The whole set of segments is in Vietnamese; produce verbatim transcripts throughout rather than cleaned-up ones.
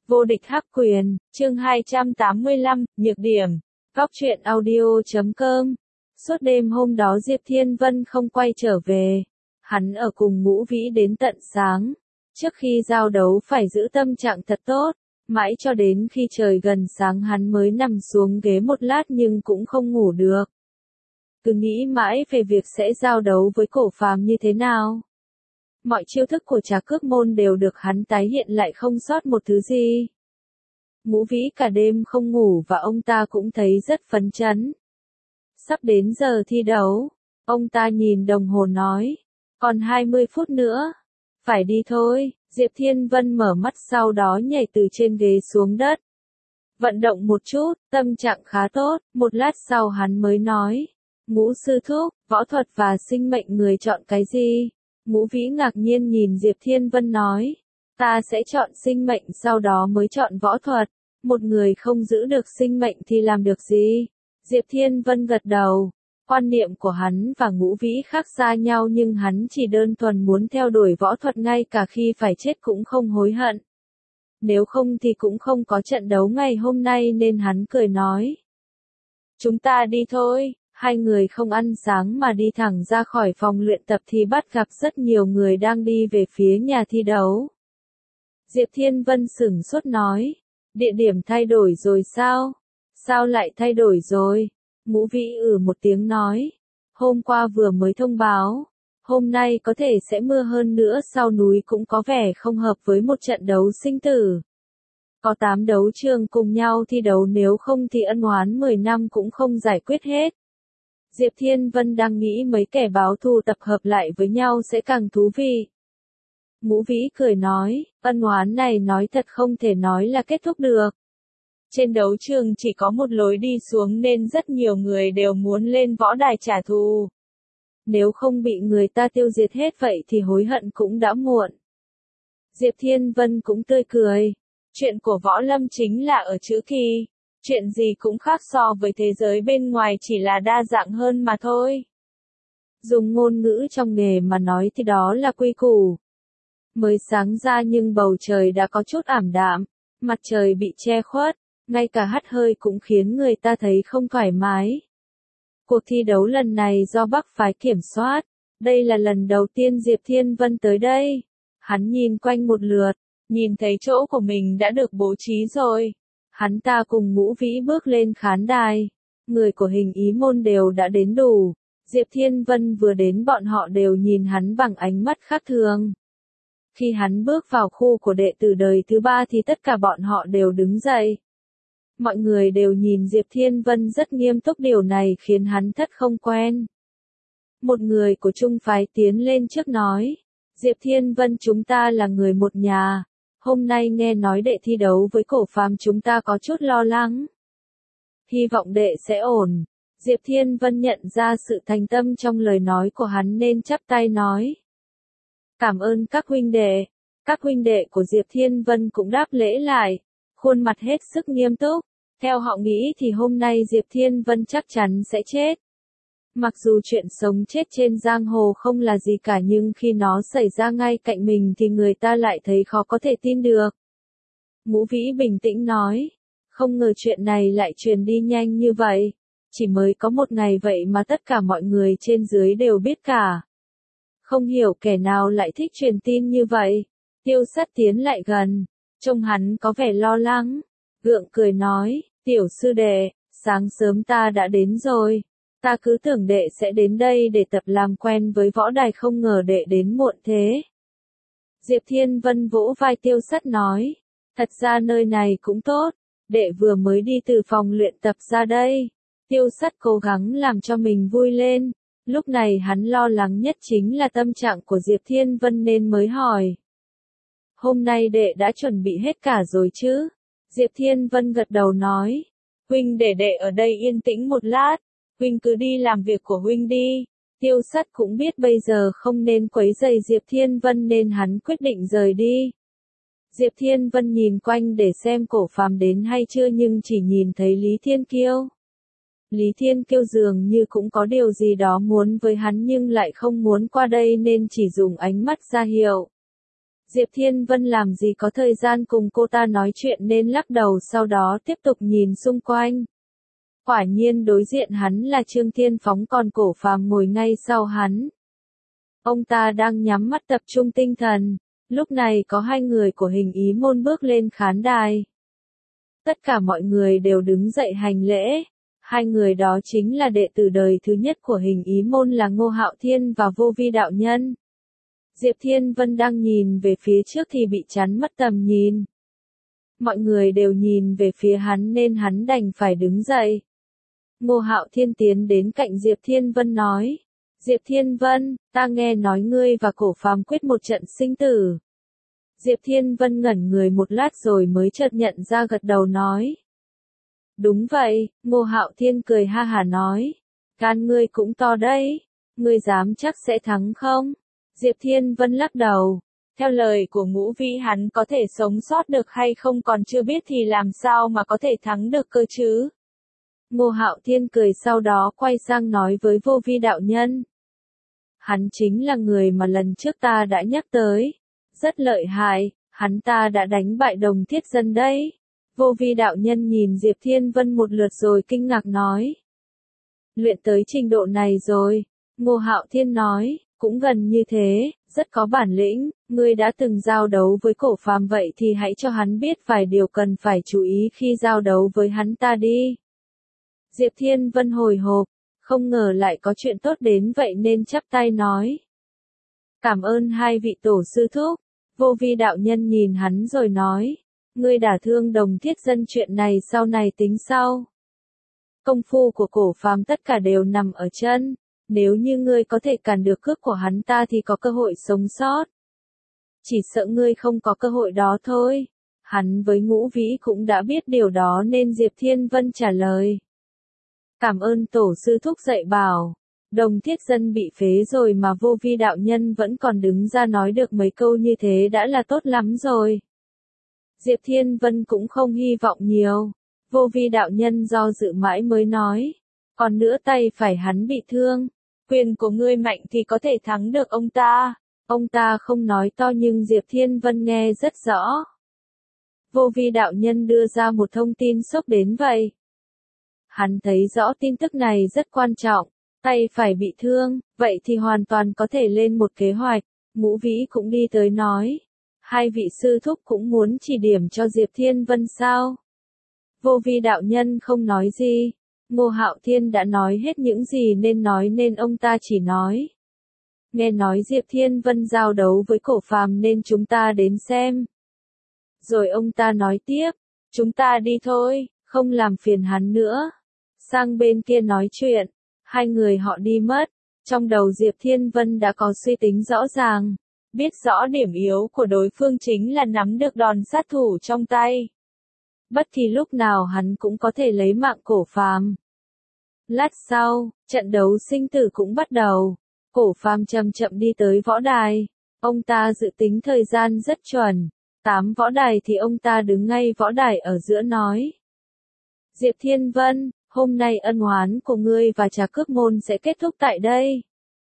Vô địch hắc quyền, chương hai trăm tám mươi lăm, nhược điểm. Góc truyện audio chấm com. Suốt đêm hôm đó Diệp Thiên Vân không quay trở về. Hắn ở cùng Ngũ Vĩ đến tận sáng. Trước khi giao đấu phải giữ tâm trạng thật tốt. Mãi cho đến khi trời gần sáng hắn mới nằm xuống ghế một lát nhưng cũng không ngủ được. Cứ nghĩ mãi về việc sẽ giao đấu với Cổ Phàm như thế nào. Mọi chiêu thức của Trá Cước Môn đều được hắn tái hiện lại không sót một thứ gì. Ngũ Vĩ cả đêm không ngủ và ông ta cũng thấy rất phấn chấn. Sắp đến giờ thi đấu, ông ta nhìn đồng hồ nói, còn hai mươi phút nữa, phải đi thôi. Diệp Thiên Vân mở mắt sau đó nhảy từ trên ghế xuống đất. Vận động một chút, tâm trạng khá tốt, một lát sau hắn mới nói, Ngũ sư thúc, võ thuật và sinh mệnh người chọn cái gì? Ngũ Vĩ ngạc nhiên nhìn Diệp Thiên Vân nói, ta sẽ chọn sinh mệnh sau đó mới chọn võ thuật, một người không giữ được sinh mệnh thì làm được gì? Diệp Thiên Vân gật đầu, quan niệm của hắn và Ngũ Vĩ khác xa nhau nhưng hắn chỉ đơn thuần muốn theo đuổi võ thuật ngay cả khi phải chết cũng không hối hận. Nếu không thì cũng không có trận đấu ngày hôm nay nên hắn cười nói. Chúng ta đi thôi. Hai người không ăn sáng mà đi thẳng ra khỏi phòng luyện tập thì bắt gặp rất nhiều người đang đi về phía nhà thi đấu. Diệp Thiên Vân sửng sốt nói, địa điểm thay đổi rồi sao? Sao lại thay đổi rồi? Ngũ Vĩ ừ một tiếng nói, hôm qua vừa mới thông báo, hôm nay có thể sẽ mưa hơn nữa, sau núi cũng có vẻ không hợp với một trận đấu sinh tử. Có tám đấu trường cùng nhau thi đấu, nếu không thì ân oán mười năm cũng không giải quyết hết. Diệp Thiên Vân đang nghĩ mấy kẻ báo thù tập hợp lại với nhau sẽ càng thú vị. Ngũ Vĩ cười nói, ân oán này nói thật không thể nói là kết thúc được. Trên đấu trường chỉ có một lối đi xuống nên rất nhiều người đều muốn lên võ đài trả thù. Nếu không bị người ta tiêu diệt hết vậy thì hối hận cũng đã muộn. Diệp Thiên Vân cũng tươi cười. Chuyện của võ lâm chính là ở chữ kỳ. Chuyện gì cũng khác so với thế giới bên ngoài, chỉ là đa dạng hơn mà thôi. Dùng ngôn ngữ trong nghề mà nói thì đó là quy củ. Mới sáng ra nhưng bầu trời đã có chút ảm đạm, mặt trời bị che khuất, ngay cả hắt hơi cũng khiến người ta thấy không thoải mái. Cuộc thi đấu lần này do Bắc phái kiểm soát, đây là lần đầu tiên Diệp Thiên Vân tới đây. Hắn nhìn quanh một lượt, nhìn thấy chỗ của mình đã được bố trí rồi. Hắn ta cùng Ngũ Vĩ bước lên khán đài. Người của Hình Ý Môn đều đã đến đủ. Diệp Thiên Vân vừa đến bọn họ đều nhìn hắn bằng ánh mắt khác thường. Khi hắn bước vào khu của đệ tử đời thứ ba thì tất cả bọn họ đều đứng dậy. Mọi người đều nhìn Diệp Thiên Vân rất nghiêm túc, điều này khiến hắn thất không quen. Một người của Trung phái tiến lên trước nói, Diệp Thiên Vân, chúng ta là người một nhà. Hôm nay nghe nói đệ thi đấu với Cổ Phàm, chúng ta có chút lo lắng. Hy vọng đệ sẽ ổn. Diệp Thiên Vân nhận ra sự thành tâm trong lời nói của hắn nên chắp tay nói. Cảm ơn các huynh đệ. Các huynh đệ của Diệp Thiên Vân cũng đáp lễ lại, khuôn mặt hết sức nghiêm túc. Theo họ nghĩ thì hôm nay Diệp Thiên Vân chắc chắn sẽ chết. Mặc dù chuyện sống chết trên giang hồ không là gì cả nhưng khi nó xảy ra ngay cạnh mình thì người ta lại thấy khó có thể tin được. Ngũ Vĩ bình tĩnh nói, không ngờ chuyện này lại truyền đi nhanh như vậy. Chỉ mới có một ngày vậy mà tất cả mọi người trên dưới đều biết cả. Không hiểu kẻ nào lại thích truyền tin như vậy. Tiêu Sắt tiến lại gần, trông hắn có vẻ lo lắng, gượng cười nói, tiểu sư đệ, sáng sớm ta đã đến rồi. Ta cứ tưởng đệ sẽ đến đây để tập làm quen với võ đài, không ngờ đệ đến muộn thế. Diệp Thiên Vân vỗ vai Tiêu Sắt nói, thật ra nơi này cũng tốt, đệ vừa mới đi từ phòng luyện tập ra đây. Tiêu Sắt cố gắng làm cho mình vui lên, lúc này hắn lo lắng nhất chính là tâm trạng của Diệp Thiên Vân nên mới hỏi. Hôm nay đệ đã chuẩn bị hết cả rồi chứ? Diệp Thiên Vân gật đầu nói, huynh để đệ ở đây yên tĩnh một lát. Huynh cứ đi làm việc của huynh đi. Tiêu Sắt cũng biết bây giờ không nên quấy rầy Diệp Thiên Vân nên hắn quyết định rời đi. Diệp Thiên Vân nhìn quanh để xem Cổ Phàm đến hay chưa nhưng chỉ nhìn thấy Lý Thiên Kiêu. Lý Thiên Kiêu dường như cũng có điều gì đó muốn với hắn nhưng lại không muốn qua đây nên chỉ dùng ánh mắt ra hiệu. Diệp Thiên Vân làm gì có thời gian cùng cô ta nói chuyện nên lắc đầu sau đó tiếp tục nhìn xung quanh. Quả nhiên đối diện hắn là Trương Thiên Phóng còn Cổ Phàm ngồi ngay sau hắn. Ông ta đang nhắm mắt tập trung tinh thần. Lúc này có hai người của Hình Ý môn bước lên khán đài. Tất cả mọi người đều đứng dậy hành lễ. Hai người đó chính là đệ tử đời thứ nhất của Hình Ý môn là Ngô Hạo Thiên và Vô Vi đạo nhân. Diệp Thiên Vân đang nhìn về phía trước thì bị chắn mất tầm nhìn. Mọi người đều nhìn về phía hắn nên hắn đành phải đứng dậy. Ngô Hạo Thiên tiến đến cạnh Diệp Thiên Vân nói. Diệp Thiên Vân, ta nghe nói ngươi và Cổ Phàm quyết một trận sinh tử. Diệp Thiên Vân ngẩn người một lát rồi mới chợt nhận ra gật đầu nói. Đúng vậy, Ngô Hạo Thiên cười ha hả nói. Gan ngươi cũng to đấy, ngươi dám chắc sẽ thắng không? Diệp Thiên Vân lắc đầu. Theo lời của Ngũ Vĩ hắn có thể sống sót được hay không còn chưa biết thì làm sao mà có thể thắng được cơ chứ? Ngô Hạo Thiên cười sau đó quay sang nói với Vô Vi đạo nhân. Hắn chính là người mà lần trước ta đã nhắc tới. Rất lợi hại, hắn ta đã đánh bại Đồng Thiết Dân đấy. Vô Vi đạo nhân nhìn Diệp Thiên Vân một lượt rồi kinh ngạc nói. Luyện tới trình độ này rồi. Ngô Hạo Thiên nói, cũng gần như thế, rất có bản lĩnh, ngươi đã từng giao đấu với Cổ Phàm vậy thì hãy cho hắn biết vài điều cần phải chú ý khi giao đấu với hắn ta đi. Diệp Thiên Vân hồi hộp, không ngờ lại có chuyện tốt đến vậy nên chắp tay nói. Cảm ơn hai vị tổ sư thúc. Vô Vi đạo nhân nhìn hắn rồi nói. Ngươi đả thương Đồng Thiết Dân chuyện này sau này tính sau. Công phu của Cổ Phàm tất cả đều nằm ở chân. Nếu như ngươi có thể cản được cước của hắn ta thì có cơ hội sống sót. Chỉ sợ ngươi không có cơ hội đó thôi. Hắn với Ngũ Vĩ cũng đã biết điều đó nên Diệp Thiên Vân trả lời. Cảm ơn tổ sư thúc dạy bảo. Đồng Thiết Dân bị phế rồi mà Vô Vi đạo nhân vẫn còn đứng ra nói được mấy câu như thế đã là tốt lắm rồi. Diệp Thiên Vân cũng không hy vọng nhiều. Vô Vi đạo nhân do dự mãi mới nói. Còn nữa tay phải hắn bị thương. Quyền của ngươi mạnh thì có thể thắng được ông ta. Ông ta không nói to nhưng Diệp Thiên Vân nghe rất rõ. Vô Vi đạo nhân đưa ra một thông tin sốc đến vậy. Hắn thấy rõ tin tức này rất quan trọng. Tay phải bị thương, vậy thì hoàn toàn có thể lên một kế hoạch. Ngũ Vĩ cũng đi tới nói. Hai vị sư thúc cũng muốn chỉ điểm cho Diệp Thiên Vân sao? Vô Vi đạo nhân không nói gì. Ngô Hạo Thiên đã nói hết những gì nên nói nên ông ta chỉ nói. Nghe nói Diệp Thiên Vân giao đấu với Cổ Phàm nên chúng ta đến xem. Rồi ông ta nói tiếp, chúng ta đi thôi, không làm phiền hắn nữa. Sang bên kia nói chuyện, hai người họ đi mất. Trong đầu Diệp Thiên Vân đã có suy tính rõ ràng. Biết rõ điểm yếu của đối phương chính là nắm được đòn sát thủ trong tay. Bất kỳ lúc nào hắn cũng có thể lấy mạng Cổ Phàm. Lát sau, trận đấu sinh tử cũng bắt đầu. Cổ Phàm chậm chậm đi tới võ đài. Ông ta dự tính thời gian rất chuẩn. Tám võ đài thì ông ta đứng ngay võ đài ở giữa nói. Diệp Thiên Vân, hôm nay ân oán của ngươi và Trà Cước môn sẽ kết thúc tại đây.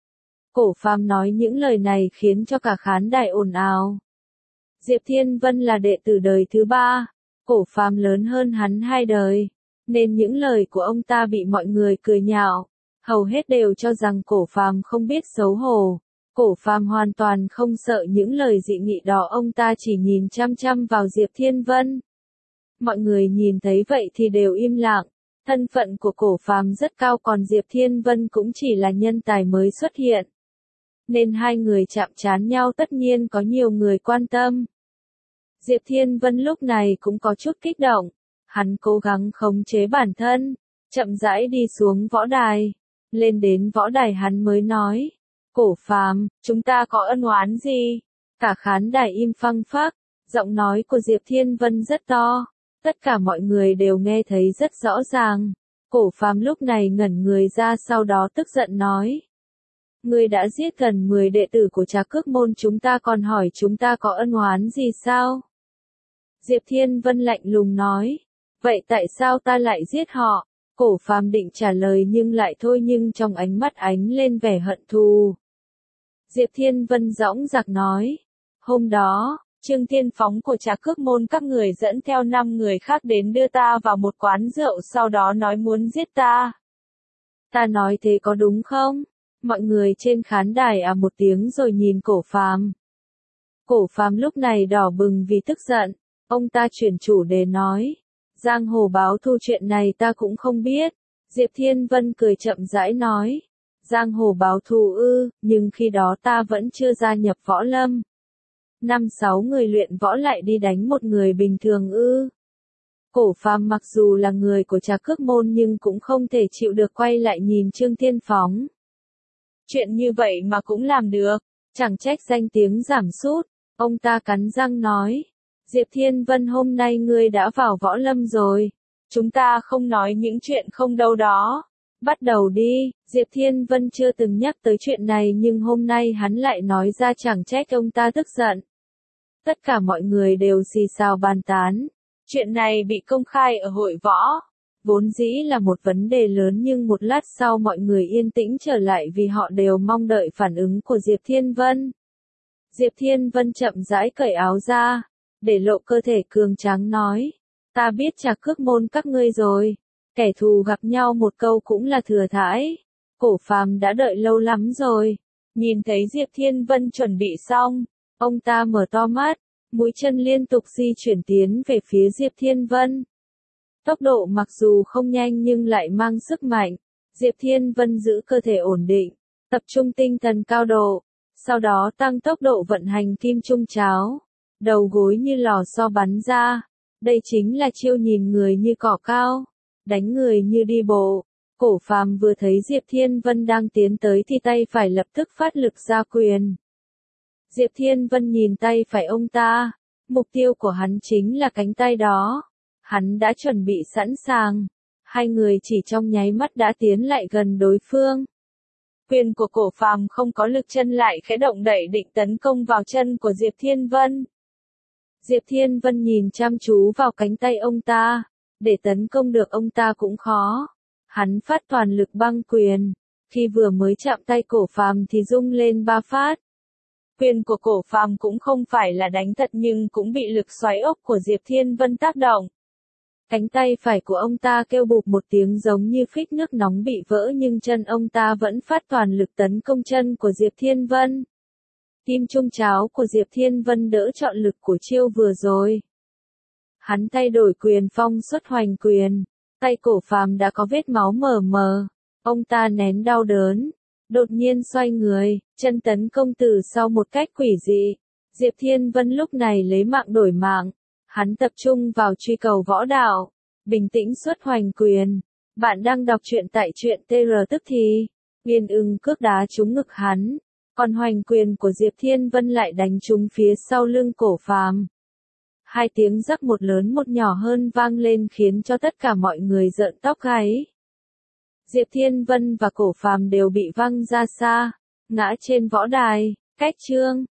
Cổ Phàm nói những lời này khiến cho cả khán đài ồn ào. Diệp Thiên Vân là đệ tử đời thứ ba. Cổ Phàm lớn hơn hắn hai đời. Nên những lời của ông ta bị mọi người cười nhạo. Hầu hết đều cho rằng Cổ Phàm không biết xấu hổ. Cổ Phàm hoàn toàn không sợ những lời dị nghị đó, ông ta chỉ nhìn chăm chăm vào Diệp Thiên Vân. Mọi người nhìn thấy vậy thì đều im lặng. Thân phận của Cổ Phàm rất cao còn Diệp Thiên Vân cũng chỉ là nhân tài mới xuất hiện. Nên hai người chạm trán nhau tất nhiên có nhiều người quan tâm. Diệp Thiên Vân lúc này cũng có chút kích động. Hắn cố gắng khống chế bản thân, chậm rãi đi xuống võ đài. Lên đến võ đài hắn mới nói. Cổ Phàm, chúng ta có ân oán gì? Cả khán đài im phăng phắc. Giọng nói của Diệp Thiên Vân rất to. Tất cả mọi người đều nghe thấy rất rõ ràng. Cổ Phàm lúc này ngẩn người ra sau đó tức giận nói. Ngươi đã giết gần mười đệ tử của Trà Cước môn chúng ta còn hỏi chúng ta có ân oán gì sao? Diệp Thiên Vân lạnh lùng nói. Vậy tại sao ta lại giết họ? Cổ Phàm định trả lời nhưng lại thôi nhưng trong ánh mắt ánh lên vẻ hận thù. Diệp Thiên Vân dõng dạc nói. Hôm đó, Trương Thiên Phóng của Trà Cước Môn các người dẫn theo năm người khác đến đưa ta vào một quán rượu, sau đó nói muốn giết ta. Ta nói thế có đúng không? Mọi người trên khán đài à một tiếng rồi nhìn Cổ Phàm. Cổ Phàm lúc này đỏ bừng vì tức giận, ông ta chuyển chủ đề nói, giang hồ báo thù chuyện này ta cũng không biết. Diệp Thiên Vân cười chậm rãi nói, giang hồ báo thù ư, nhưng khi đó ta vẫn chưa gia nhập võ lâm. Năm sáu người luyện võ lại đi đánh một người bình thường ư. Cổ Phàm mặc dù là người của Trà Cước Môn nhưng cũng không thể chịu được quay lại nhìn Trương Thiên Phóng. Chuyện như vậy mà cũng làm được, chẳng trách danh tiếng giảm sút. Ông ta cắn răng nói, Diệp Thiên Vân hôm nay ngươi đã vào võ lâm rồi. Chúng ta không nói những chuyện không đâu đó. Bắt đầu đi, Diệp Thiên Vân chưa từng nhắc tới chuyện này nhưng hôm nay hắn lại nói ra, chẳng trách ông ta tức giận. Tất cả mọi người đều xì xào bàn tán. Chuyện này bị công khai ở hội võ. Vốn dĩ là một vấn đề lớn nhưng một lát sau mọi người yên tĩnh trở lại vì họ đều mong đợi phản ứng của Diệp Thiên Vân. Diệp Thiên Vân chậm rãi cởi áo ra, để lộ cơ thể cường tráng nói, ta biết Trà Cước Môn các ngươi rồi, kẻ thù gặp nhau một câu cũng là thừa thãi. Cổ Phàm đã đợi lâu lắm rồi. Nhìn thấy Diệp Thiên Vân chuẩn bị xong, ông ta mở to mắt, mũi chân liên tục di chuyển tiến về phía Diệp Thiên Vân. Tốc độ mặc dù không nhanh nhưng lại mang sức mạnh. Diệp Thiên Vân giữ cơ thể ổn định, tập trung tinh thần cao độ, sau đó tăng tốc độ vận hành kim trung cháo. Đầu gối như lò xo bắn ra. Đây chính là chiêu nhìn người như cỏ cao, đánh người như đi bộ. Cổ Phàm vừa thấy Diệp Thiên Vân đang tiến tới thì tay phải lập tức phát lực ra quyền. Diệp Thiên Vân nhìn tay phải ông ta, mục tiêu của hắn chính là cánh tay đó. Hắn đã chuẩn bị sẵn sàng. Hai người chỉ trong nháy mắt đã tiến lại gần đối phương. Quyền của Cổ Phàm không có lực, chân lại khẽ động đẩy định tấn công vào chân của Diệp Thiên Vân. Diệp Thiên Vân nhìn chăm chú vào cánh tay ông ta, để tấn công được ông ta cũng khó. Hắn phát toàn lực băng quyền, khi vừa mới chạm tay Cổ Phàm thì rung lên ba phát. Quyền của Cổ Phàm cũng không phải là đánh thật nhưng cũng bị lực xoáy ốc của Diệp Thiên Vân tác động. Cánh tay phải của ông ta kêu bụp một tiếng giống như phích nước nóng bị vỡ nhưng chân ông ta vẫn phát toàn lực tấn công chân của Diệp Thiên Vân. Kim trung cháo của Diệp Thiên Vân đỡ chọn lực của chiêu vừa rồi. Hắn thay đổi quyền phong xuất hoành quyền. Tay Cổ Phàm đã có vết máu mờ mờ. Ông ta nén đau đớn. Đột nhiên xoay người, chân tấn công từ sau một cách quỷ dị. Diệp Thiên Vân lúc này lấy mạng đổi mạng. Hắn tập trung vào truy cầu võ đạo. Bình tĩnh xuất hoành quyền. Bạn đang đọc truyện tại truyện tê rờ tức thì. Uyên ưng cước đá trúng ngực hắn. Còn hoành quyền của Diệp Thiên Vân lại đánh trúng phía sau lưng Cổ Phàm. Hai tiếng rắc một lớn một nhỏ hơn vang lên khiến cho tất cả mọi người rợn tóc gáy. Diệp Thiên Vân và Cổ Phàm đều bị văng ra xa, ngã trên võ đài. Cách chương